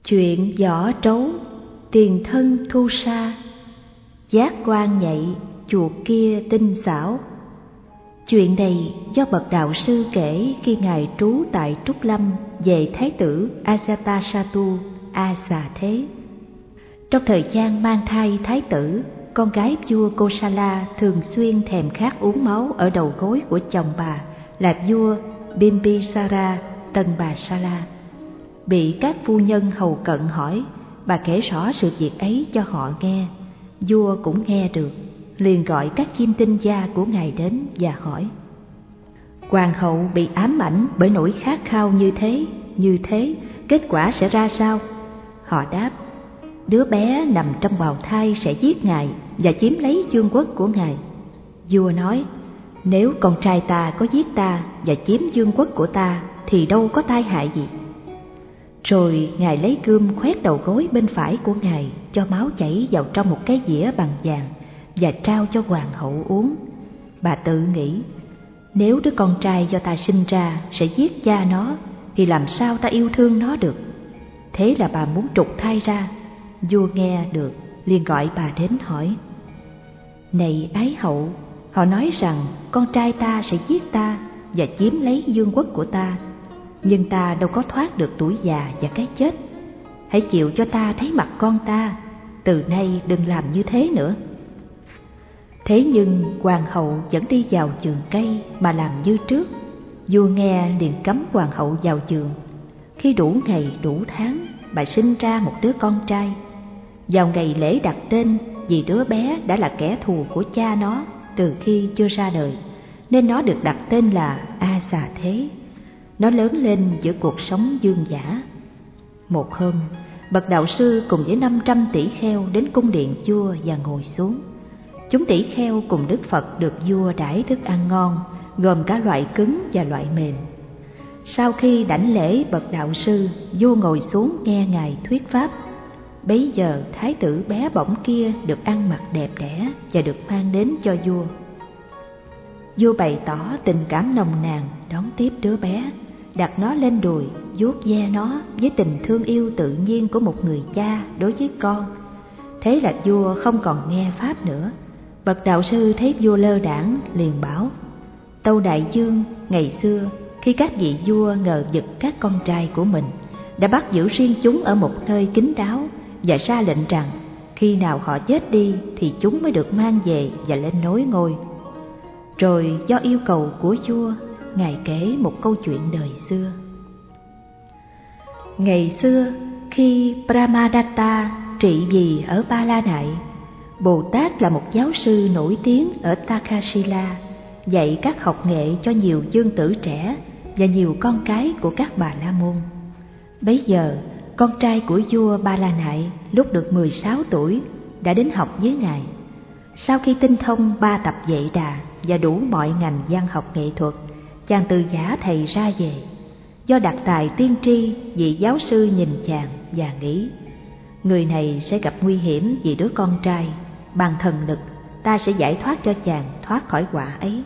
Chuyện võ trấu, tiền thân thu sa, giác quan nhạy, chuột kia tinh xảo. Chuyện này do bậc đạo sư kể khi ngài trú tại Trúc Lâm về thái tử Ajatasattu A Xà Thế. Trong thời gian mang thai thái tử, con gái vua Kosala thường xuyên thèm khát uống máu ở đầu gối của chồng bà là vua Bimbisara Tân Bà Sala. Bị các phu nhân hầu cận hỏi, bà kể rõ sự việc ấy cho họ nghe. Vua cũng nghe được, liền gọi các chiêm tinh gia của ngài đến và hỏi: hoàng hậu bị ám ảnh bởi nỗi khát khao như thế, kết quả sẽ ra sao? Họ đáp: đứa bé nằm trong bào thai sẽ giết ngài và chiếm lấy vương quốc của ngài. Vua nói: nếu con trai ta có giết ta và chiếm vương quốc của ta thì đâu có tai hại gì. Rồi ngài lấy gươm khoét đầu gối bên phải của ngài, cho máu chảy vào trong một cái dĩa bằng vàng và trao cho hoàng hậu uống. Bà tự nghĩ: nếu đứa con trai do ta sinh ra sẽ giết cha nó thì làm sao ta yêu thương nó được. Thế là bà muốn trục thai ra. Vua nghe được, liền gọi bà đến hỏi: này ái hậu, họ nói rằng con trai ta sẽ giết ta và chiếm lấy vương quốc của ta, nhưng ta đâu có thoát được tuổi già và cái chết. Hãy chịu cho ta thấy mặt con ta, từ nay đừng làm như thế nữa. Thế nhưng hoàng hậu vẫn đi vào vườn cây mà làm như trước. Vua nghe liền cấm hoàng hậu vào vườn. Khi đủ ngày đủ tháng, bà sinh ra một đứa con trai. Vào ngày lễ đặt tên, vì đứa bé đã là kẻ thù của cha nó từ khi chưa ra đời, nên nó được đặt tên là A Xà Thế. Nó lớn lên giữa cuộc sống dương dã. Một hôm, bậc đạo sư cùng với 500 tỷ kheo đến cung điện vua và ngồi xuống. Chúng tỷ kheo cùng Đức Phật được vua đãi thức ăn ngon, gồm cả loại cứng và loại mềm. Sau khi đảnh lễ bậc đạo sư, vua ngồi xuống nghe ngài thuyết pháp. Bấy giờ thái tử bé bỏng kia được ăn mặc đẹp đẽ và được mang đến cho vua. Vua bày tỏ tình cảm nồng nàn đón tiếp đứa bé, đặt nó lên đùi, vuốt ve nó với tình thương yêu tự nhiên của một người cha đối với con. Thế là vua không còn nghe pháp nữa. Bậc đạo sư thấy vua lơ đãng liền bảo: Tâu đại vương, ngày xưa khi các vị vua ngờ vực các con trai của mình, đã bắt giữ riêng chúng ở một nơi kín đáo và ra lệnh rằng khi nào họ chết đi thì chúng mới được mang về và lên nối ngôi. Rồi do yêu cầu của vua, ngài kể một câu chuyện đời xưa. Ngày xưa, khi Brahmadatta trị vì ở Ba La Nại, Bồ Tát là một giáo sư nổi tiếng ở Takshila, dạy các học nghệ cho nhiều vương tử trẻ và nhiều con cái của các bà la môn. Bấy giờ, con trai của vua Ba La Nại lúc được 16 tuổi đã đến học với ngài. Sau khi tinh thông 3 tập Vệ Đà và đủ mọi ngành văn học nghệ thuật, chàng từ giả thầy ra về. Do đặc tài tiên tri, vị giáo sư nhìn chàng và nghĩ: người này sẽ gặp nguy hiểm vì đứa con trai, bằng thần lực ta sẽ giải thoát cho chàng thoát khỏi họa ấy.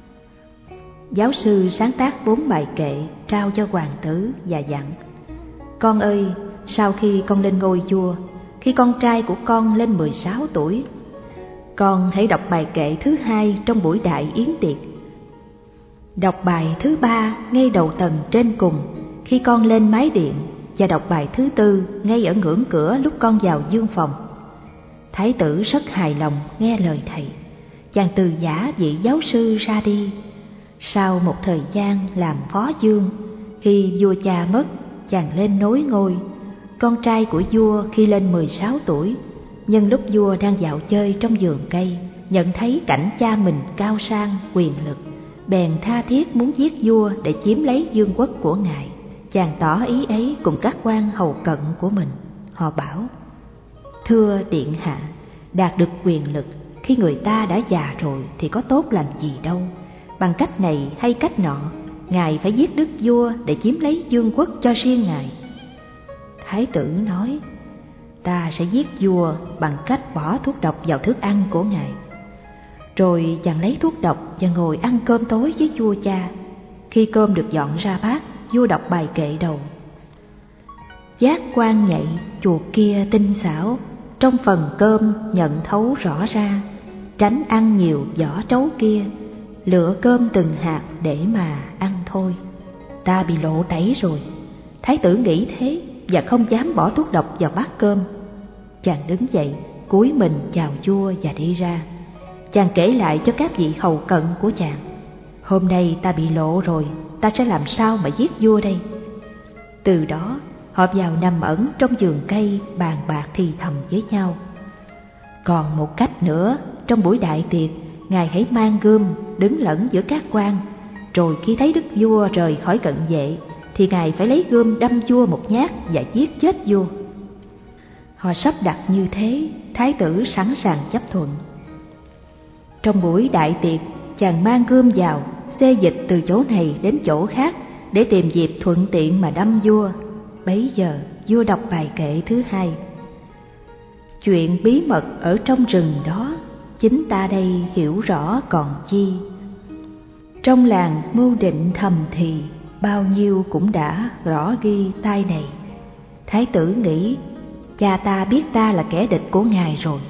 Giáo sư sáng tác 4 bài kệ trao cho hoàng tử và dặn: con ơi, sau khi con lên ngôi vua, khi con trai của con lên 16 tuổi, con hãy đọc bài kệ thứ 2 trong buổi đại yến tiệc. Đọc bài thứ 3 ngay đầu tầng trên cùng khi con lên mái điện, và đọc bài thứ 4 ngay ở ngưỡng cửa lúc con vào dương phòng. Thái tử rất hài lòng nghe lời thầy. Chàng từ giả vị giáo sư ra đi. Sau một thời gian làm phó vương, khi vua cha mất, chàng lên nối ngôi. Con trai của vua khi lên 16 tuổi, nhân lúc vua đang dạo chơi trong vườn cây, nhận thấy cảnh cha mình cao sang, quyền lực, bèn tha thiết muốn giết vua để chiếm lấy vương quốc của ngài. Chàng tỏ ý ấy cùng các quan hầu cận của mình. Họ bảo: thưa điện hạ, đạt được quyền lực khi người ta đã già rồi thì có tốt làm gì đâu. Bằng cách này hay cách nọ, ngài phải giết đức vua để chiếm lấy vương quốc cho riêng ngài. Thái tử nói: ta sẽ giết vua bằng cách bỏ thuốc độc vào thức ăn của ngài. Rồi chàng lấy thuốc độc và ngồi ăn cơm tối với vua cha. Khi cơm được dọn ra bát, vua đọc bài kệ đầu: Giác quan nhạy, chuột kia tinh xảo, trong phần cơm nhận thấu rõ ra, tránh ăn nhiều vỏ trấu kia, lựa cơm từng hạt để mà ăn thôi. Ta bị lộ tẩy rồi. Thái tử nghĩ thế và không dám bỏ thuốc độc vào bát cơm. Chàng đứng dậy, cúi mình chào vua và đi ra. Chàng kể lại cho các vị hầu cận của chàng: hôm nay ta bị lộ rồi, ta sẽ làm sao mà giết vua đây? Từ đó họ vào nằm ẩn trong vườn cây, bàn bạc thì thầm với nhau: còn một cách nữa, trong buổi đại tiệc, ngài hãy mang gươm đứng lẫn giữa các quan, rồi khi thấy đức vua rời khỏi cận vệ thì ngài phải lấy gươm đâm vua một nhát và giết chết vua. Họ sắp đặt như thế, thái tử sẵn sàng chấp thuận. Trong buổi đại tiệc, chàng mang gươm vào, xê dịch từ chỗ này đến chỗ khác để tìm dịp thuận tiện mà đâm vua. Bấy giờ vua đọc bài kệ thứ hai: chuyện bí mật ở trong rừng đó, chính ta đây hiểu rõ còn chi. Trong làng mưu định thầm thì, bao nhiêu cũng đã rõ ghi tai này. Thái tử nghĩ, cha ta biết ta là kẻ địch của ngài rồi.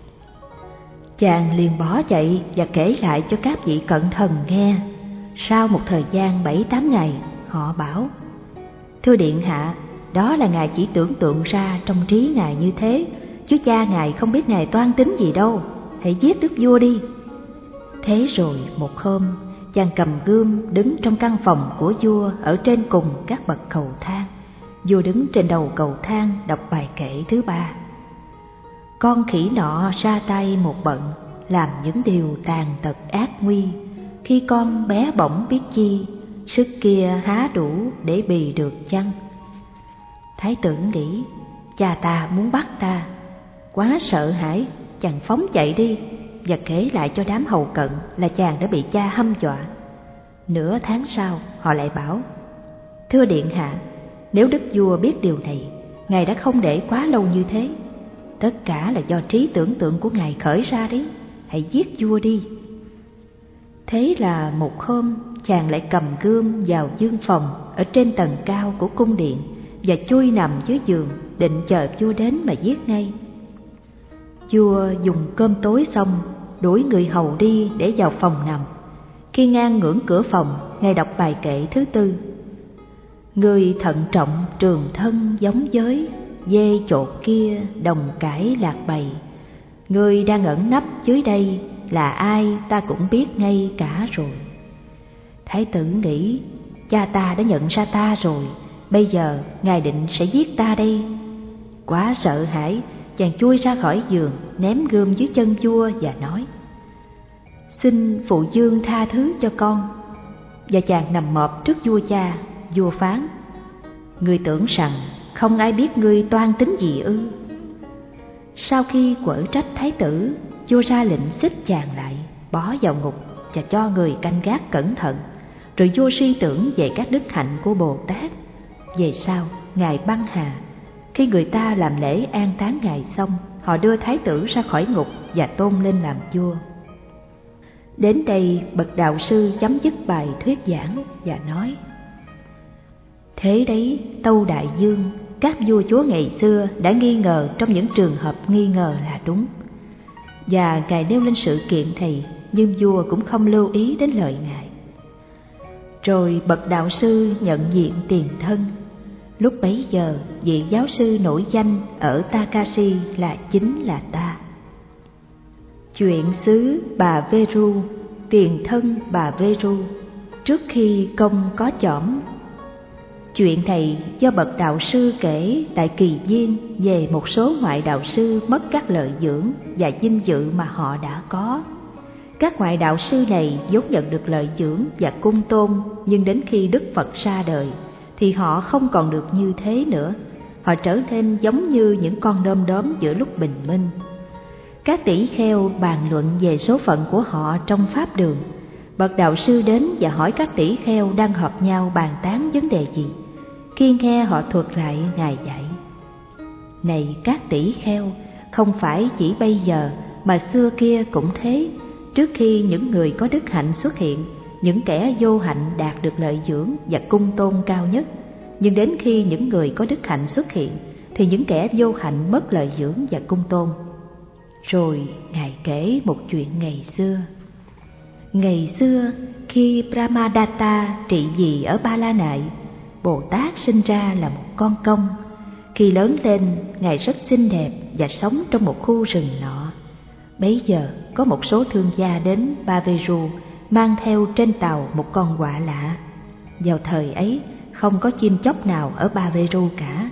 Chàng liền bỏ chạy và kể lại cho các vị cận thần nghe. Sau một thời gian 7-8 ngày, họ bảo: thưa điện hạ, đó là ngài chỉ tưởng tượng ra trong trí ngài như thế, chứ cha ngài không biết ngài toan tính gì đâu. Hãy giết đức vua đi. Thế rồi một hôm, chàng cầm gươm đứng trong căn phòng của vua ở trên cùng các bậc cầu thang. Vua đứng trên đầu cầu thang đọc bài kệ thứ 3: con khỉ nọ ra tay một bận, làm những điều tàn tật ác nguy. Khi con bé bỏng biết chi, sức kia há đủ để bì được chăng? Thái tử nghĩ, cha ta muốn bắt ta. Quá sợ hãi, chàng phóng chạy đi và kể lại cho đám hầu cận là chàng đã bị cha hăm dọa. Nửa tháng sau, họ lại bảo: thưa điện hạ, nếu đức vua biết điều này, ngài đã không để quá lâu như thế. Tất cả là do trí tưởng tượng của ngài khởi ra đấy. Hãy giết vua đi. Thế là một hôm, chàng lại cầm gươm vào dương phòng ở trên tầng cao của cung điện và chui nằm dưới giường, định chờ vua đến mà giết ngay. Vua dùng cơm tối xong, đuổi người hầu đi để vào phòng nằm. Khi ngang ngưỡng cửa phòng, ngài đọc bài kệ thứ 4: người thận trọng trường thân giống giới, dê chột kia đồng cãi lạc bầy. Người đang ẩn nấp dưới đây, là ai ta cũng biết ngay cả rồi. Thái tử nghĩ, cha ta đã nhận ra ta rồi, bây giờ ngài định sẽ giết ta đây. Quá sợ hãi, chàng chui ra khỏi giường, ném gươm dưới chân vua và nói: xin phụ vương tha thứ cho con. Và chàng nằm mọp trước vua cha. Vua phán: ngươi tưởng rằng không ai biết ngươi toan tính gì ư? Sau khi quở trách thái tử, vua ra lệnh xích chàng lại, bỏ vào ngục và cho người canh gác cẩn thận. Rồi vua suy tưởng về các đức hạnh của Bồ Tát. Về sau, ngài băng hà. Khi người ta làm lễ an táng ngài xong, họ đưa thái tử ra khỏi ngục và tôn lên làm vua. Đến đây, bậc đạo sư chấm dứt bài thuyết giảng và nói: thế đấy, Tâu Đại Dương, các vua chúa ngày xưa đã nghi ngờ trong những trường hợp nghi ngờ là đúng. Và ngài nêu lên sự kiện thầy, nhưng vua cũng không lưu ý đến lời ngài. Rồi bậc đạo sư nhận diện tiền thân. Lúc bấy giờ, vị giáo sư nổi danh ở Takasi chính là ta. Chuyện xứ bà Veru, tiền thân bà Veru, trước khi công có chỏm. Chuyện này do bậc đạo sư kể tại Kỳ Viên về một số ngoại đạo sư mất các lợi dưỡng và vinh dự mà họ đã có. Các ngoại đạo sư này vốn nhận được lợi dưỡng và cung tôn, nhưng đến khi Đức Phật ra đời thì họ không còn được như thế nữa. Họ trở nên giống như những con đom đóm giữa lúc bình minh. Các tỷ kheo bàn luận về số phận của họ trong pháp đường. Bậc đạo sư đến và hỏi các tỷ kheo đang họp nhau bàn tán vấn đề gì. Khi nghe họ thuật lại ngài dạy: này các tỷ kheo, không phải chỉ bây giờ mà xưa kia cũng thế. Trước khi những người có đức hạnh xuất hiện, những kẻ vô hạnh đạt được lợi dưỡng và cung tôn cao nhất. Nhưng đến khi những người có đức hạnh xuất hiện thì những kẻ vô hạnh mất lợi dưỡng và cung tôn. Rồi Ngài kể một chuyện ngày xưa. Ngày xưa, khi Brahmadatta trị vì ở Ba La Nại, Bồ Tát sinh ra là một con công. Khi lớn lên, Ngài rất xinh đẹp và sống trong một khu rừng nọ. Bấy giờ có một số thương gia đến Baveru mang theo trên tàu một con quạ lạ. Vào thời ấy không có chim chóc nào ở Baveru cả.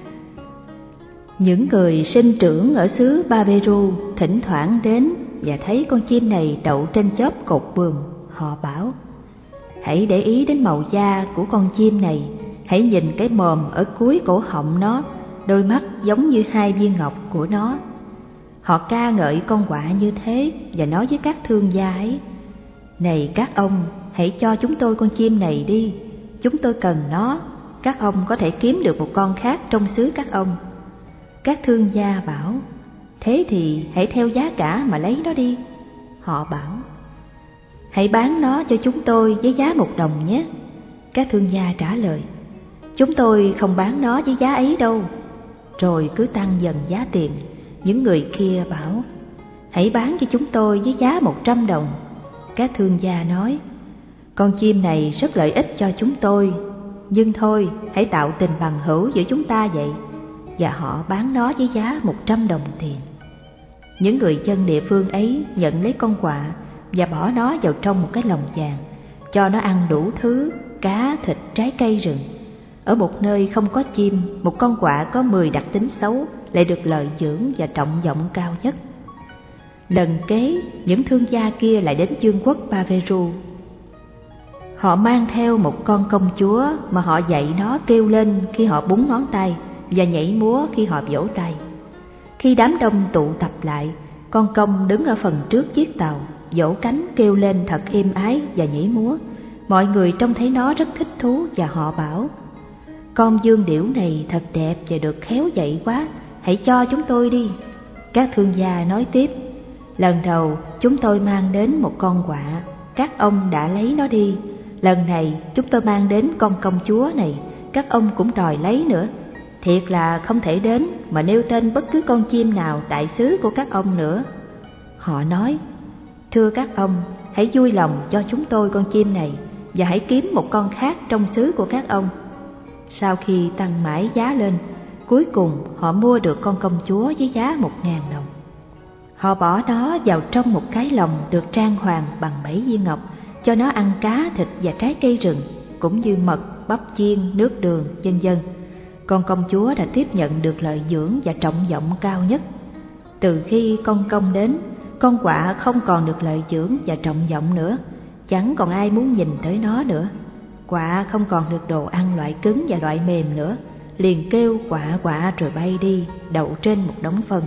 Những người sinh trưởng ở xứ Baveru thỉnh thoảng đến và thấy con chim này đậu trên chóp cột buồm. Họ bảo: hãy để ý đến màu da của con chim này, hãy nhìn cái mồm ở cuối cổ họng nó, đôi mắt giống như hai viên ngọc của nó. Họ ca ngợi con quạ như thế và nói với các thương gia ấy: này các ông, hãy cho chúng tôi con chim này đi, chúng tôi cần nó, các ông có thể kiếm được một con khác trong xứ các ông. Các thương gia bảo: thế thì hãy theo giá cả mà lấy nó đi. Họ bảo: hãy bán nó cho chúng tôi với giá 1 đồng nhé. Các thương gia trả lời: chúng tôi không bán nó với giá ấy đâu. Rồi cứ tăng dần giá tiền. Những người kia bảo: hãy bán cho chúng tôi với giá 100 đồng. Các thương gia nói: con chim này rất lợi ích cho chúng tôi, nhưng thôi hãy tạo tình bằng hữu giữa chúng ta vậy. Và họ bán nó với giá 100 đồng tiền. Những người dân địa phương ấy nhận lấy con quạ và bỏ nó vào trong một cái lồng vàng, cho nó ăn đủ thứ cá, thịt, trái cây rừng. Ở một nơi không có chim, một con quạ có 10 đặc tính xấu lại được lợi dưỡng và trọng vọng cao nhất. Lần kế, những thương gia kia lại đến vương quốc Baveru. Họ mang theo một con công chúa mà họ dạy nó kêu lên khi họ búng ngón tay và nhảy múa khi họ vỗ tay. Khi đám đông tụ tập lại, con công đứng ở phần trước chiếc tàu, vỗ cánh kêu lên thật êm ái và nhảy múa. Mọi người trông thấy nó rất thích thú và họ bảo: con dương điểu này thật đẹp và được khéo dạy quá, hãy cho chúng tôi đi. Các thương gia nói tiếp: lần đầu chúng tôi mang đến một con quạ, các ông đã lấy nó đi. Lần này chúng tôi mang đến con công chúa này, các ông cũng đòi lấy nữa. Thiệt là không thể đến mà nêu tên bất cứ con chim nào tại xứ của các ông nữa. Họ nói: thưa các ông, hãy vui lòng cho chúng tôi con chim này và hãy kiếm một con khác trong xứ của các ông. Sau khi tăng mãi giá lên, cuối cùng họ mua được con công chúa với giá 1.000 đồng. Họ bỏ nó vào trong một cái lồng được trang hoàng bằng 7 viên ngọc, cho nó ăn cá, thịt và trái cây rừng, cũng như mật, bắp chiên, nước đường, vân vân. Con công chúa đã tiếp nhận được lợi dưỡng và trọng vọng cao nhất. Từ khi con công đến, con quạ không còn được lợi dưỡng và trọng vọng nữa, chẳng còn ai muốn nhìn tới nó nữa. Quạ không còn được đồ ăn loại cứng và loại mềm nữa, liền kêu quạ quạ rồi bay đi, đậu trên một đống phân.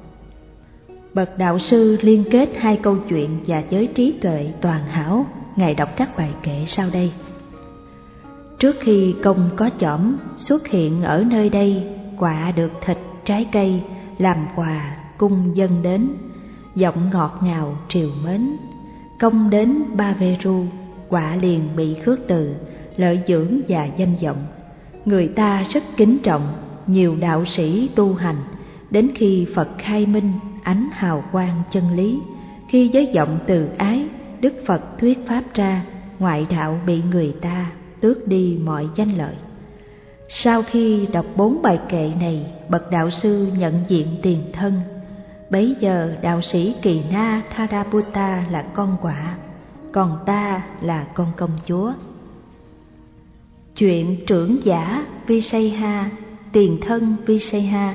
Bậc đạo sư liên kết hai câu chuyện và với trí tuệ toàn hảo, Ngài đọc các bài kệ sau đây. Trước khi công có chỏm xuất hiện ở nơi đây, quạ được thịt trái cây làm quà cung dâng đến, giọng ngọt ngào triều mến. Công đến Baveru, quạ liền bị khước từ, lợi dưỡng và danh vọng. Người ta rất kính trọng, nhiều đạo sĩ tu hành, đến khi Phật khai minh ánh hào quang chân lý, khi với giọng từ ái, Đức Phật thuyết pháp ra, ngoại đạo bị người ta tước đi mọi danh lợi. Sau khi đọc 4 bài kệ này, bậc đạo sư nhận diện tiền thân. Bấy giờ đạo sĩ Kỳ Na Thadaputta là con quạ, còn ta là con công chúa. Chuyện trưởng giả Visayha, tiền thân Visayha.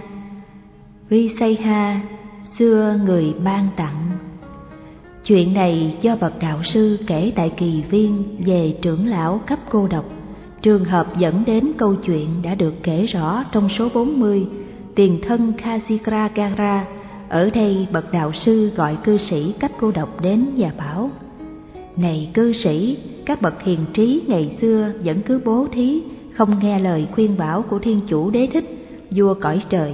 Visayha xưa người ban tặng. Chuyện này do bậc đạo sư kể tại kỳ viên về trưởng lão cấp cô độc. Trường hợp dẫn đến câu chuyện đã được kể rõ trong số 40, tiền thân Khajikragara. Ở đây bậc đạo sư gọi cư sĩ cấp cô độc đến và bảo: này cư sĩ, các bậc hiền trí ngày xưa vẫn cứ bố thí, không nghe lời khuyên bảo của Thiên Chủ Đế Thích, vua cõi trời.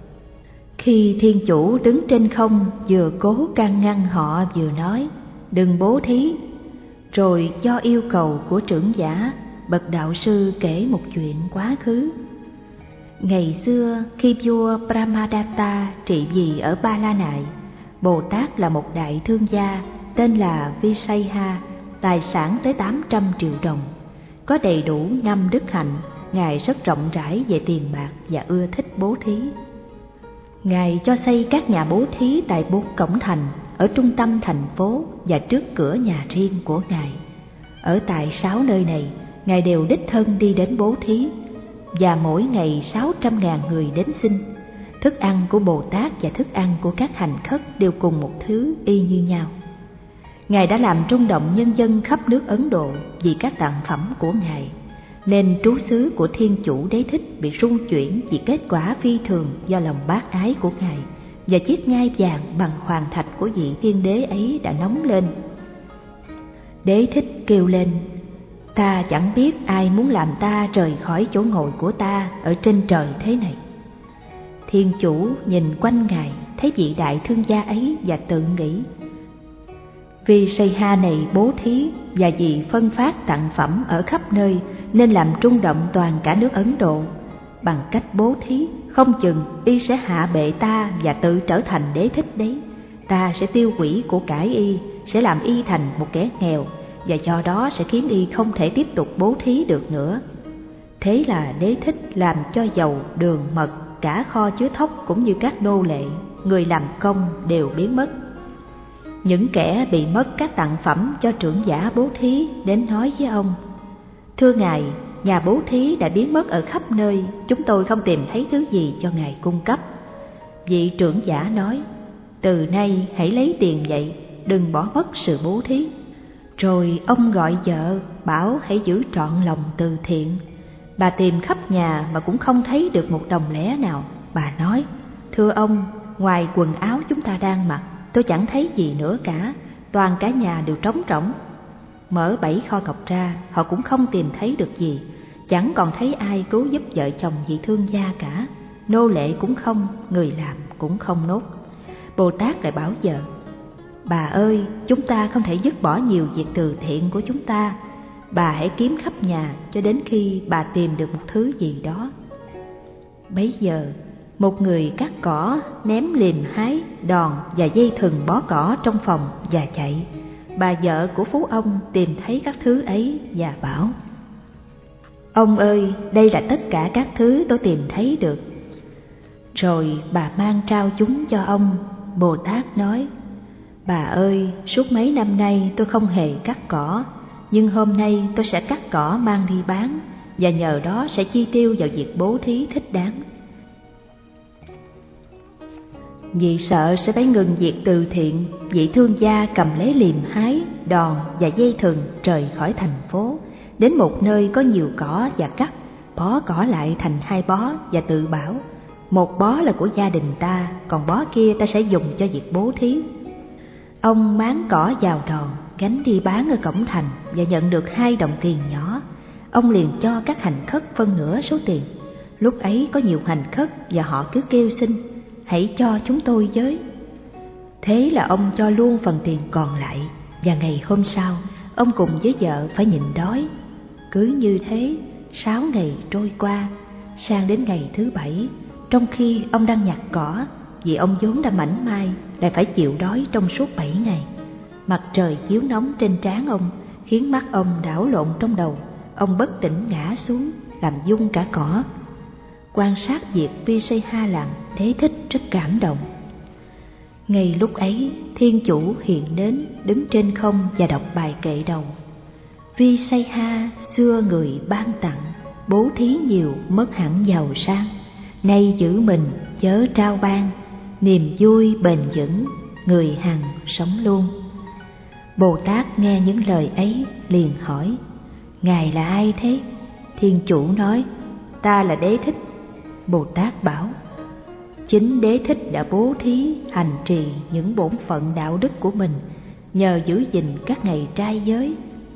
Khi Thiên Chủ đứng trên không, vừa cố can ngăn họ vừa nói: đừng bố thí. Rồi do yêu cầu của trưởng giả, bậc đạo sư kể một chuyện quá khứ. Ngày xưa khi vua Brahmadatta trị vì ở Ba La Nại, Bồ Tát là một đại thương gia tên là Visaya, tài sản tới 800 triệu đồng. Có đầy đủ 5 đức hạnh, Ngài rất rộng rãi về tiền bạc và ưa thích bố thí. Ngài cho xây các nhà bố thí tại 4 cổng thành, ở trung tâm thành phố và trước cửa nhà riêng của Ngài. Ở tại 6 nơi này, Ngài đều đích thân đi đến bố thí, và mỗi ngày 600.000 người đến xin. Thức ăn của Bồ Tát và thức ăn của các hành khất đều cùng một thứ y như nhau. Ngài đã làm rung động nhân dân khắp nước Ấn Độ vì các tặng phẩm của Ngài, nên trú xứ của Thiên Chủ Đế Thích bị rung chuyển vì kết quả phi thường do lòng bác ái của Ngài, và chiếc ngai vàng bằng hoàng thạch của vị Thiên Đế ấy đã nóng lên. Đế Thích kêu lên: ta chẳng biết ai muốn làm ta rời khỏi chỗ ngồi của ta ở trên trời thế này. Thiên Chủ nhìn quanh Ngài, thấy vị đại thương gia ấy và tự nghĩ: Visaya này bố thí và vì phân phát tặng phẩm ở khắp nơi nên làm rung động toàn cả nước Ấn Độ. Bằng cách bố thí, không chừng y sẽ hạ bệ ta và tự trở thành Đế Thích đấy. Ta sẽ tiêu hủy của cải y, sẽ làm y thành một kẻ nghèo, và do đó sẽ khiến y không thể tiếp tục bố thí được nữa. Thế là Đế Thích làm cho dầu, đường, mật, cả kho chứa thóc cũng như các nô lệ, người làm công đều biến mất. Những kẻ bị mất các tặng phẩm cho trưởng giả bố thí đến nói với ông: thưa Ngài, nhà bố thí đã biến mất ở khắp nơi, chúng tôi không tìm thấy thứ gì cho Ngài cung cấp. Vị trưởng giả nói: từ nay hãy lấy tiền vậy, đừng bỏ mất sự bố thí. Rồi ông gọi vợ, bảo hãy giữ trọn lòng từ thiện. Bà tìm khắp nhà mà cũng không thấy được một đồng lẻ nào. Bà nói: thưa ông, ngoài quần áo chúng ta đang mặc, tôi chẳng thấy gì nữa cả, toàn cả nhà đều trống rỗng. Mở 7 kho cọc ra, họ cũng không tìm thấy được gì, chẳng còn thấy ai cứu giúp vợ chồng vị thương gia cả, nô lệ cũng không, người làm cũng không nốt. Bồ Tát lại bảo vợ: bà ơi, chúng ta không thể dứt bỏ nhiều việc từ thiện của chúng ta. Bà hãy kiếm khắp nhà cho đến khi bà tìm được một thứ gì đó. Bấy giờ, một người cắt cỏ, ném liềm hái, đòn và dây thừng bó cỏ trong phòng và chạy. Bà vợ của phú ông tìm thấy các thứ ấy và bảo: ông ơi, đây là tất cả các thứ tôi tìm thấy được. Rồi bà mang trao chúng cho ông. Bồ Tát nói: bà ơi, suốt mấy năm nay tôi không hề cắt cỏ, nhưng hôm nay tôi sẽ cắt cỏ mang đi bán, và nhờ đó sẽ chi tiêu vào việc bố thí thích đáng. Vì sợ sẽ phải ngừng việc từ thiện, vị thương gia cầm lấy liềm hái, đòn và dây thừng rời khỏi thành phố, đến một nơi có nhiều cỏ và cắt, bó cỏ lại thành 2 bó và tự bảo: một bó là của gia đình ta, còn bó kia ta sẽ dùng cho việc bố thí. Ông máng cỏ vào đòn, gánh đi bán ở cổng thành và nhận được 2 đồng tiền nhỏ. Ông liền cho các hành khất phân nửa số tiền. Lúc ấy có nhiều hành khất và họ cứ kêu xin: hãy cho chúng tôi với. Thế là ông cho luôn phần tiền còn lại, và ngày hôm sau ông cùng với vợ phải nhịn đói. Cứ như thế 6 ngày trôi qua, sang đến ngày thứ 7, trong khi ông đang nhặt cỏ, vì ông vốn đã mảnh mai lại phải chịu đói trong suốt 7 ngày. Mặt trời chiếu nóng trên trán ông khiến mắt ông đảo lộn trong đầu. Ông bất tỉnh ngã xuống, làm rung cả cỏ. Quan sát việc Visaya làm, Đế Thích rất cảm động. Ngay lúc ấy, Thiên Chủ hiện đến, đứng trên không và đọc bài kệ đầu: Visaya xưa người ban tặng, bố thí nhiều mất hẳn giàu sang. Nay giữ mình chớ trao ban, niềm vui bền vững, người hằng sống luôn. Bồ Tát nghe những lời ấy liền hỏi: Ngài là ai thế? Thiên Chủ nói: ta là Đế Thích. Bồ Tát bảo: chính Đế Thích đã bố thí hành trì những bổn phận đạo đức của mình, nhờ giữ gìn các ngày trai giới,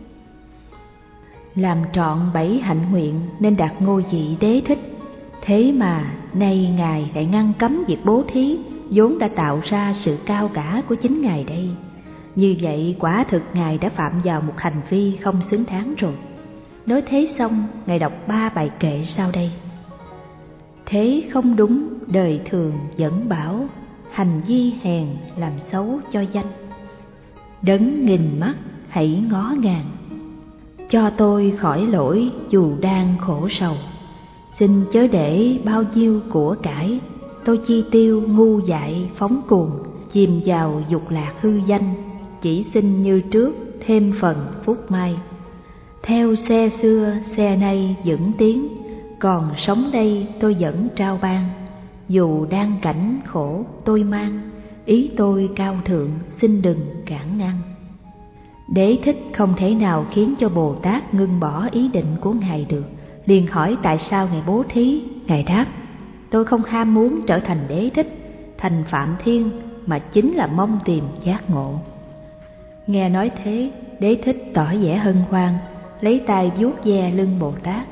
làm trọn 7 hạnh nguyện nên đạt ngôi vị Đế Thích. Thế mà nay Ngài lại ngăn cấm việc bố thí, vốn đã tạo ra sự cao cả của chính Ngài đây. Như vậy quả thực Ngài đã phạm vào một hành vi không xứng đáng rồi. Nói thế xong, Ngài đọc 3 bài kệ sau đây. Thế không đúng, đời thường vẫn bảo, hành vi hèn làm xấu cho danh. Đấng nghìn mắt hãy ngó ngàng, cho tôi khỏi lỗi dù đang khổ sầu. Xin chớ để bao nhiêu của cải, tôi chi tiêu ngu dại phóng cuồng, chìm vào dục lạc hư danh. Chỉ xin như trước thêm phần phúc mai. Theo xe xưa xe nay vẫn tiến, còn sống đây tôi vẫn trao ban. Dù đang cảnh khổ tôi mang, ý tôi cao thượng xin đừng cản ngăn. Đế thích không thể nào khiến cho Bồ Tát ngưng bỏ ý định của Ngài được, liền hỏi tại sao Ngài bố thí. Ngài đáp: tôi không ham muốn trở thành đế thích, thành Phạm Thiên, mà chính là mong tìm giác ngộ. Nghe nói thế, đế thích tỏ vẻ hân hoan, lấy tay vuốt ve lưng Bồ Tát.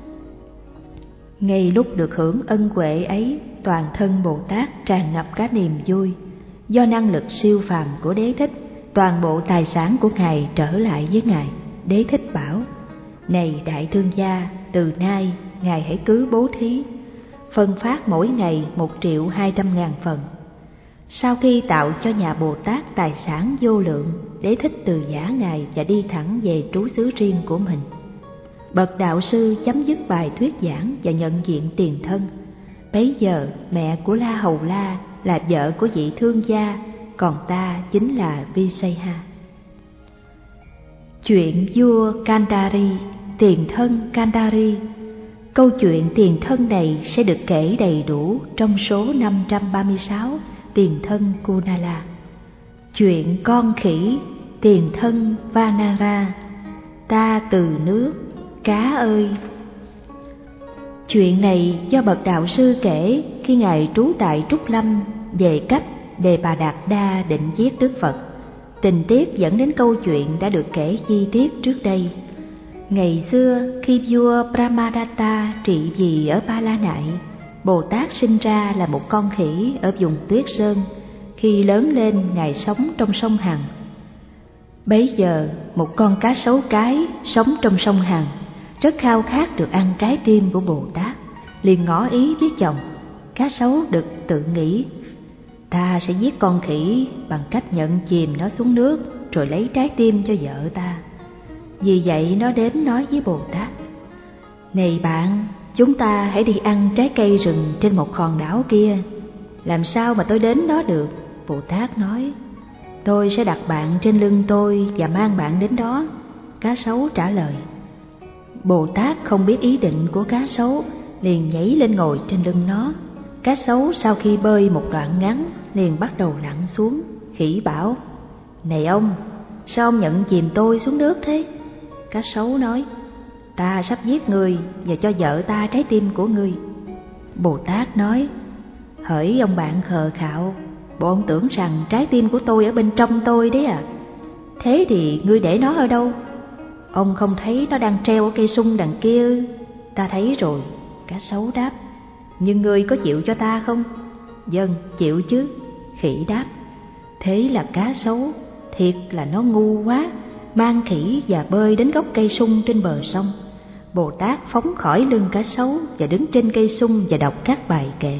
Ngay lúc được hưởng ân huệ ấy, toàn thân Bồ Tát tràn ngập cả niềm vui. Do năng lực siêu phàm của đế thích, toàn bộ tài sản của Ngài trở lại với Ngài. Đế thích bảo: này đại thương gia, từ nay Ngài hãy cứ bố thí, phân phát mỗi ngày 1.200.000 phần. Sau khi tạo cho nhà Bồ Tát tài sản vô lượng, đế thích từ giã Ngài và đi thẳng về trú xứ riêng của mình. Bậc đạo sư chấm dứt bài thuyết giảng và nhận diện tiền thân. Bấy giờ mẹ của La Hầu La là vợ của vị thương gia, còn ta chính là Visaya. Chuyện vua Kandari, tiền thân Kandari. Câu chuyện tiền thân này sẽ được kể đầy đủ trong số 536 tiền thân Kunala. Chuyện con khỉ, tiền thân Vanara. Ta từ nước, cá ơi. Chuyện này do bậc đạo sư kể khi Ngài trú tại Trúc Lâm về cách Đề Bà Đạt Đa định giết Đức Phật. Tình tiết dẫn đến câu chuyện đã được kể chi tiết trước đây. Ngày xưa khi vua Brahmadatta trị vì ở Ba La Nại, Bồ Tát sinh ra là một con khỉ ở vùng Tuyết Sơn. Khi lớn lên, Ngài sống trong sông Hằng. Bấy giờ một con cá sấu cái sống trong sông Hằng rất khao khát được ăn trái tim của Bồ Tát, liền ngỏ ý với chồng. Cá sấu đực tự nghĩ: ta sẽ giết con khỉ bằng cách nhận chìm nó xuống nước rồi lấy trái tim cho vợ ta. Vì vậy nó đến nói với Bồ Tát: này bạn, chúng ta hãy đi ăn trái cây rừng trên một hòn đảo kia. Làm sao mà tôi đến đó được? Bồ Tát nói: tôi sẽ đặt bạn trên lưng tôi và mang bạn đến đó. Cá sấu trả lời. Bồ Tát không biết ý định của cá sấu, liền nhảy lên ngồi trên lưng nó. Cá sấu sau khi bơi một đoạn ngắn liền bắt đầu lặn xuống. Khỉ bảo: này ông, sao ông nhận chìm tôi xuống nước thế? Cá sấu nói: ta sắp giết người và cho vợ ta trái tim của ngươi. Bồ Tát nói: hỡi ông bạn khờ khạo, bộ ông tưởng rằng trái tim của tôi ở bên trong tôi đấy à? Thế thì ngươi để nó ở đâu? Ông không thấy nó đang treo ở cây sung đằng kia ư? Ta thấy rồi. Cá sấu đáp: nhưng ngươi có chịu cho ta không? Vâng, chịu chứ. Khỉ đáp. Thế là cá sấu, thiệt là nó ngu quá, mang khỉ và bơi đến gốc cây sung trên bờ sông. Bồ Tát phóng khỏi lưng cá sấu và đứng trên cây sung và đọc các bài kệ.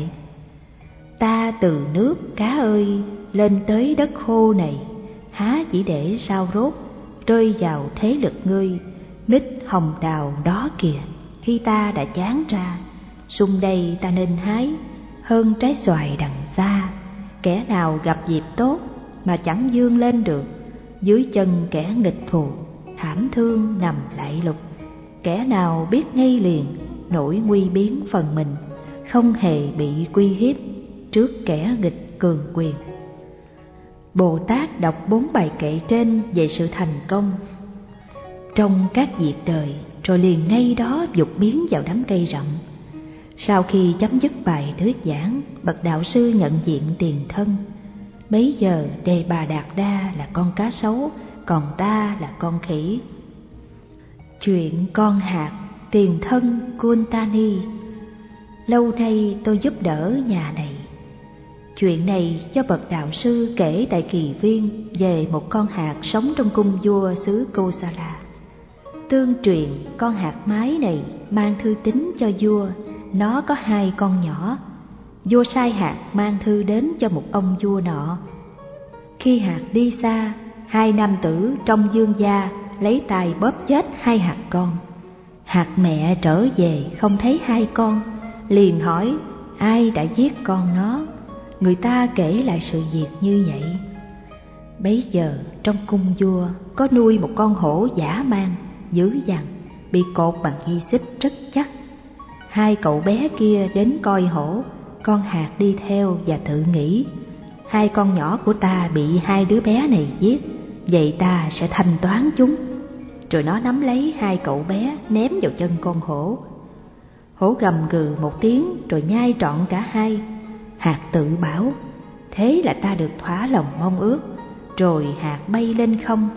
Ta từ nước, cá ơi, lên tới đất khô này, há chỉ để sao rốt, rơi vào thế lực ngươi. Mít hồng đào đó kìa, khi ta đã chán ra, sung đây ta nên hái, hơn trái xoài đằng xa. Kẻ nào gặp dịp tốt mà chẳng vươn lên được, dưới chân kẻ nghịch thù, thảm thương nằm lạy lục. Kẻ nào biết ngay liền, nỗi nguy biến phần mình, không hề bị quy hiếp trước kẻ nghịch cường quyền. Bồ Tát đọc 4 bài kệ trên về sự thành công trong các việc đời, rồi liền ngay đó vụt biến vào đám cây rậm. Sau khi chấm dứt bài thuyết giảng, bậc đạo sư nhận diện tiền thân. Bấy giờ Đề Bà Đạt Đa là con cá sấu, còn ta là con khỉ. Chuyện con hạt, tiền thân Kuntani. Lâu nay tôi giúp đỡ nhà này. Chuyện này do bậc đạo sư kể tại Kỳ Viên về một con hạt sống trong cung vua xứ Kosala. Tương truyền con hạt mái này mang thư tín cho vua, nó có 2 con nhỏ. Vua sai hạt mang thư đến cho một ông vua nọ. Khi hạt đi xa, 2 nam tử trong dương gia lấy tay bóp chết 2 hạt con. Hạt mẹ trở về không thấy 2 con, liền hỏi ai đã giết con nó. Người ta kể lại sự việc như vậy. Bấy giờ trong cung vua có nuôi một con hổ dã man, dữ dằn, bị cột bằng dây xích rất chắc. 2 cậu bé kia đến coi hổ, con hạt đi theo và tự nghĩ: 2 con nhỏ của ta bị 2 đứa bé này giết, vậy ta sẽ thanh toán chúng. Rồi nó nắm lấy 2 cậu bé ném vào chân con hổ. Hổ gầm gừ một tiếng rồi nhai trọn cả 2. Hạt tự bảo: thế là ta được thỏa lòng mong ước. Rồi hạt bay lên không,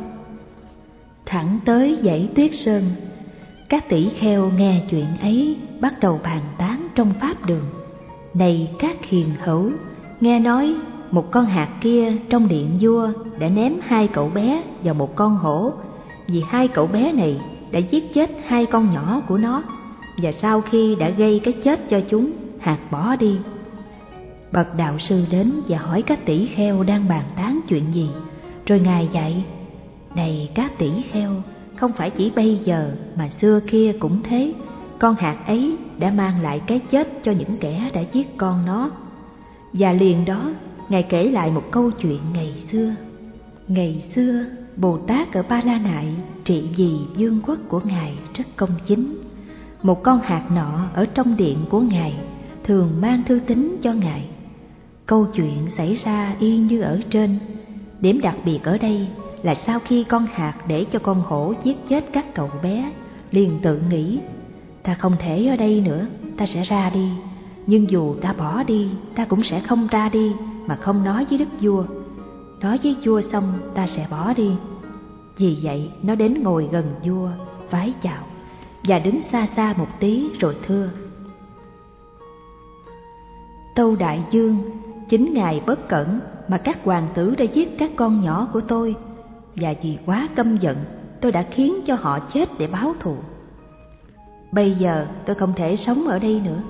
thẳng tới dãy Tuyết Sơn. Các tỷ kheo nghe chuyện ấy bắt đầu bàn tán trong pháp đường: này các hiền hữu, nghe nói một con hạt kia trong điện vua đã ném 2 cậu bé vào một con hổ, vì 2 cậu bé này đã giết chết 2 con nhỏ của nó, và sau khi đã gây cái chết cho chúng, hạt bỏ đi. Bậc đạo sư đến và hỏi các tỷ kheo đang bàn tán chuyện gì. Rồi ngài dạy: này các tỷ kheo, không phải chỉ bây giờ mà xưa kia cũng thế. Con hạt ấy đã mang lại cái chết cho những kẻ đã giết con nó. Và liền đó ngài kể lại một câu chuyện ngày xưa. Ngày xưa Bồ Tát ở Ba La Nại trị vì vương quốc của ngài rất công chính. Một con hạt nọ ở trong điện của ngài thường mang thư tín cho ngài. Câu chuyện xảy ra y như ở trên. Điểm đặc biệt ở đây là sau khi con hạt để cho con hổ giết chết các cậu bé, liền tự nghĩ: ta không thể ở đây nữa, ta sẽ ra đi. Nhưng dù ta bỏ đi, ta cũng sẽ không ra đi mà không nói với đức vua. Nói với vua xong ta sẽ bỏ đi. Vì vậy nó đến ngồi gần vua, vái chào và đứng xa xa một tí rồi thưa: tâu đại vương, chính ngài bất cẩn mà các hoàng tử đã giết các con nhỏ của tôi, và vì quá căm giận tôi đã khiến cho họ chết để báo thù. Bây giờ tôi không thể sống ở đây nữa.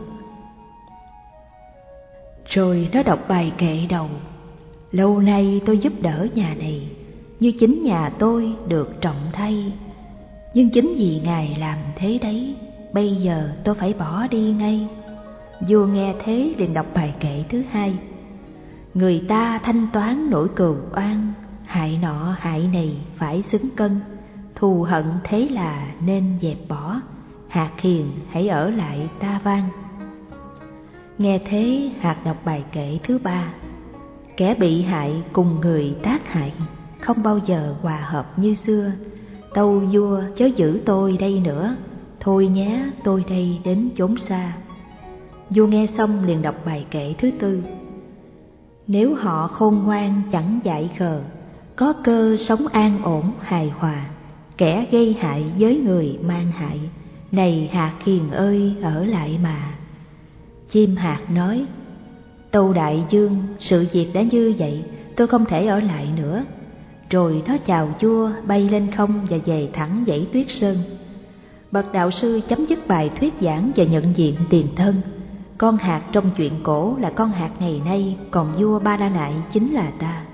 Rồi nó đọc bài kệ đầu: lâu nay tôi giúp đỡ nhà này như chính nhà tôi được trọng thay, nhưng chính vì ngài làm thế đấy, bây giờ tôi phải bỏ đi ngay. Vua nghe thế liền đọc bài kệ thứ 2: người ta thanh toán nỗi cừu oan, hại nọ hại này phải xứng cân, thù hận thế là nên dẹp bỏ, hạt hiền hãy ở lại ta van. Nghe thế hạt đọc bài kệ thứ 3: kẻ bị hại cùng người tác hại, không bao giờ hòa hợp như xưa, tâu vua chớ giữ tôi đây nữa, thôi nhé tôi đây đến chốn xa. Vua nghe xong liền đọc bài kệ thứ 4: nếu họ khôn ngoan chẳng dại khờ, có cơ sống an ổn hài hòa, kẻ gây hại với người mang hại, này hạt hiền ơi ở lại mà. Chim hạt nói: tâu đại vương, sự việc đã như vậy, tôi không thể ở lại nữa. Rồi nó chào vua, bay lên không và về thẳng dãy Tuyết Sơn. Bậc đạo sư chấm dứt bài thuyết giảng và nhận diện tiền thân. Con hạt trong chuyện cổ là con hạt ngày nay, còn vua Ba La Nại chính là ta.